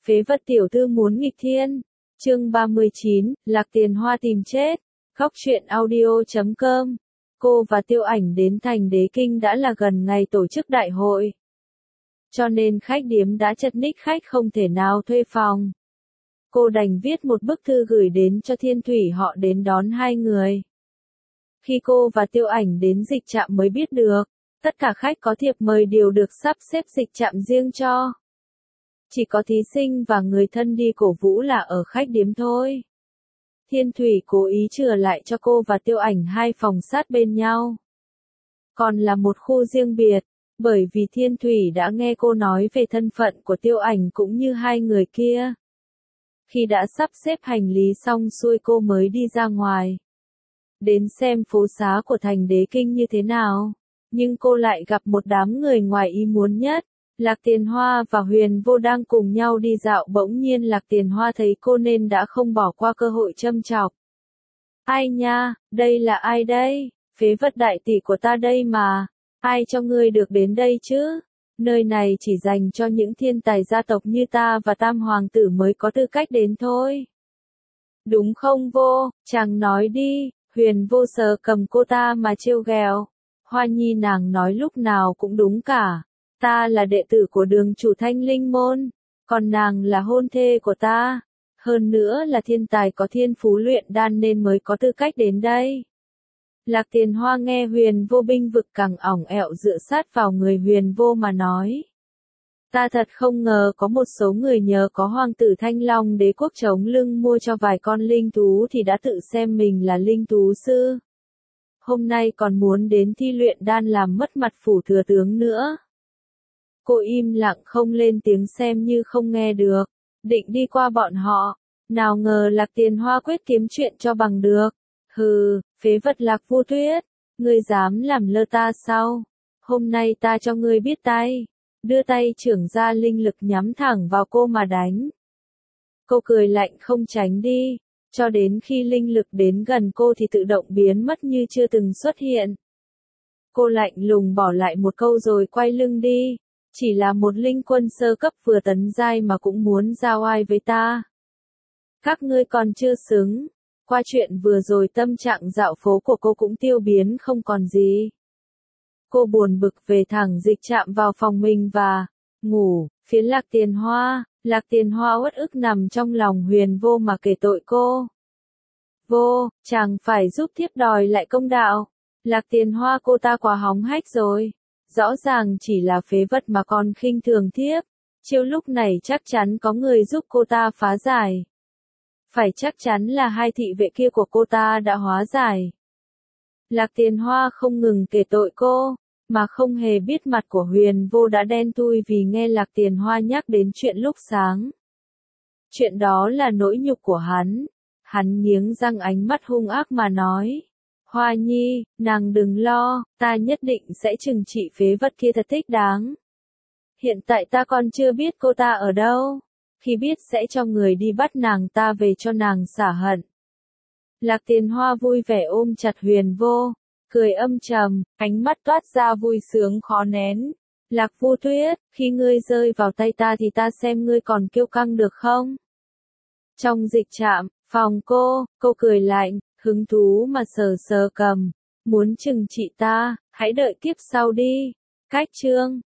Phế vật tiểu thư muốn nghịch thiên. Chương 39, Lạc Tiền Hoa tìm chết. Góc truyện audio.com. Cô và Tiêu Ảnh đến thành Đế Kinh đã là gần ngày tổ chức đại hội. Cho nên khách điếm đã chật ních khách không thể nào thuê phòng. Cô đành viết một bức thư gửi đến cho Thiên Thủy họ đến đón hai người. Khi cô và Tiêu Ảnh đến dịch trạm mới biết được, tất cả khách có thiệp mời đều được sắp xếp dịch trạm riêng cho. Chỉ có thí sinh và người thân đi cổ vũ là ở khách điếm thôi. Thiên Thủy cố ý chừa lại cho cô và Tiêu Ảnh hai phòng sát bên nhau. Còn là một khu riêng biệt, bởi vì Thiên Thủy đã nghe cô nói về thân phận của Tiêu Ảnh cũng như hai người kia. Khi đã sắp xếp hành lý xong xuôi cô mới đi ra ngoài. Đến xem phố xá của thành Đế Kinh như thế nào. Nhưng cô lại gặp một đám người ngoài ý muốn nhất. Lạc Tiền Hoa và Huyền Vô đang cùng nhau đi dạo, bỗng nhiên Lạc Tiền Hoa thấy cô nên đã không bỏ qua cơ hội châm chọc. Ai nha, đây là ai đây? Phế vật đại tỷ của ta đây mà. Ai cho ngươi được đến đây chứ? Nơi này chỉ dành cho những thiên tài gia tộc như ta và Tam Hoàng tử mới có tư cách đến thôi. Đúng không Vô? Chàng nói đi. Huyền Vô sờ cầm cô ta mà trêu ghẹo. Hoa Nhi nàng nói lúc nào cũng đúng cả. Ta là đệ tử của đường chủ Thanh Linh Môn, còn nàng là hôn thê của ta. Hơn nữa là thiên tài có thiên phú luyện đan nên mới có tư cách đến đây. Lạc Tiền Hoa nghe Huyền Vô binh vực càng ỏng ẹo dựa sát vào người Huyền Vô mà nói. Ta thật không ngờ có một số người nhờ có hoàng tử Thanh Long đế quốc chống lưng mua cho vài con linh thú thì đã tự xem mình là linh thú sư. Hôm nay còn muốn đến thi luyện đan làm mất mặt phủ thừa tướng nữa. Cô im lặng không lên tiếng xem như không nghe được, định đi qua bọn họ, nào ngờ Lạc Tiền Hoa quyết kiếm chuyện cho bằng được. Hừ, phế vật Lạc Vô Tuyết, ngươi dám làm lơ ta sao? Hôm nay ta cho ngươi biết tay, đưa tay trưởng ra linh lực nhắm thẳng vào cô mà đánh. Cô cười lạnh không tránh đi, cho đến khi linh lực đến gần cô thì tự động biến mất như chưa từng xuất hiện. Cô lạnh lùng bỏ lại một câu rồi quay lưng đi. Chỉ là một linh quân sơ cấp vừa tấn giai mà cũng muốn giao oai với ta. Các ngươi còn chưa xứng. Qua chuyện vừa rồi tâm trạng dạo phố của cô cũng tiêu biến không còn gì. Cô buồn bực về thẳng dịch trạm vào phòng mình và ngủ. Phía Lạc Tiền Hoa uất ức nằm trong lòng Huyền Vô mà kể tội cô. Vô, chàng phải giúp thiếp đòi lại công đạo. Lạc Tiền Hoa cô ta quá hóng hách rồi. Rõ ràng chỉ là phế vật mà còn khinh thường thiếp. Chiêu lúc này chắc chắn có người giúp cô ta phá giải. Phải chắc chắn là hai thị vệ kia của cô ta đã hóa giải. Lạc Tiền Hoa không ngừng kể tội cô, mà không hề biết mặt của Huyền Vô đã đen thui vì nghe Lạc Tiền Hoa nhắc đến chuyện lúc sáng. Chuyện đó là nỗi nhục của hắn. Hắn nghiến răng ánh mắt hung ác mà nói. Hoa Nhi, nàng đừng lo, ta nhất định sẽ trừng trị phế vật kia thật thích đáng. Hiện tại ta còn chưa biết cô ta ở đâu. Khi biết sẽ cho người đi bắt nàng ta về cho nàng xả hận. Lạc Tiền Hoa vui vẻ ôm chặt Huyền Vô, cười âm trầm, ánh mắt toát ra vui sướng khó nén. Lạc Vô Tuyết, khi ngươi rơi vào tay ta thì ta xem ngươi còn kiêu căng được không? Trong dịch trạm, phòng cô cười lạnh. Hứng thú mà sờ cầm, muốn trừng trị ta, hãy đợi kiếp sau đi. Cách chương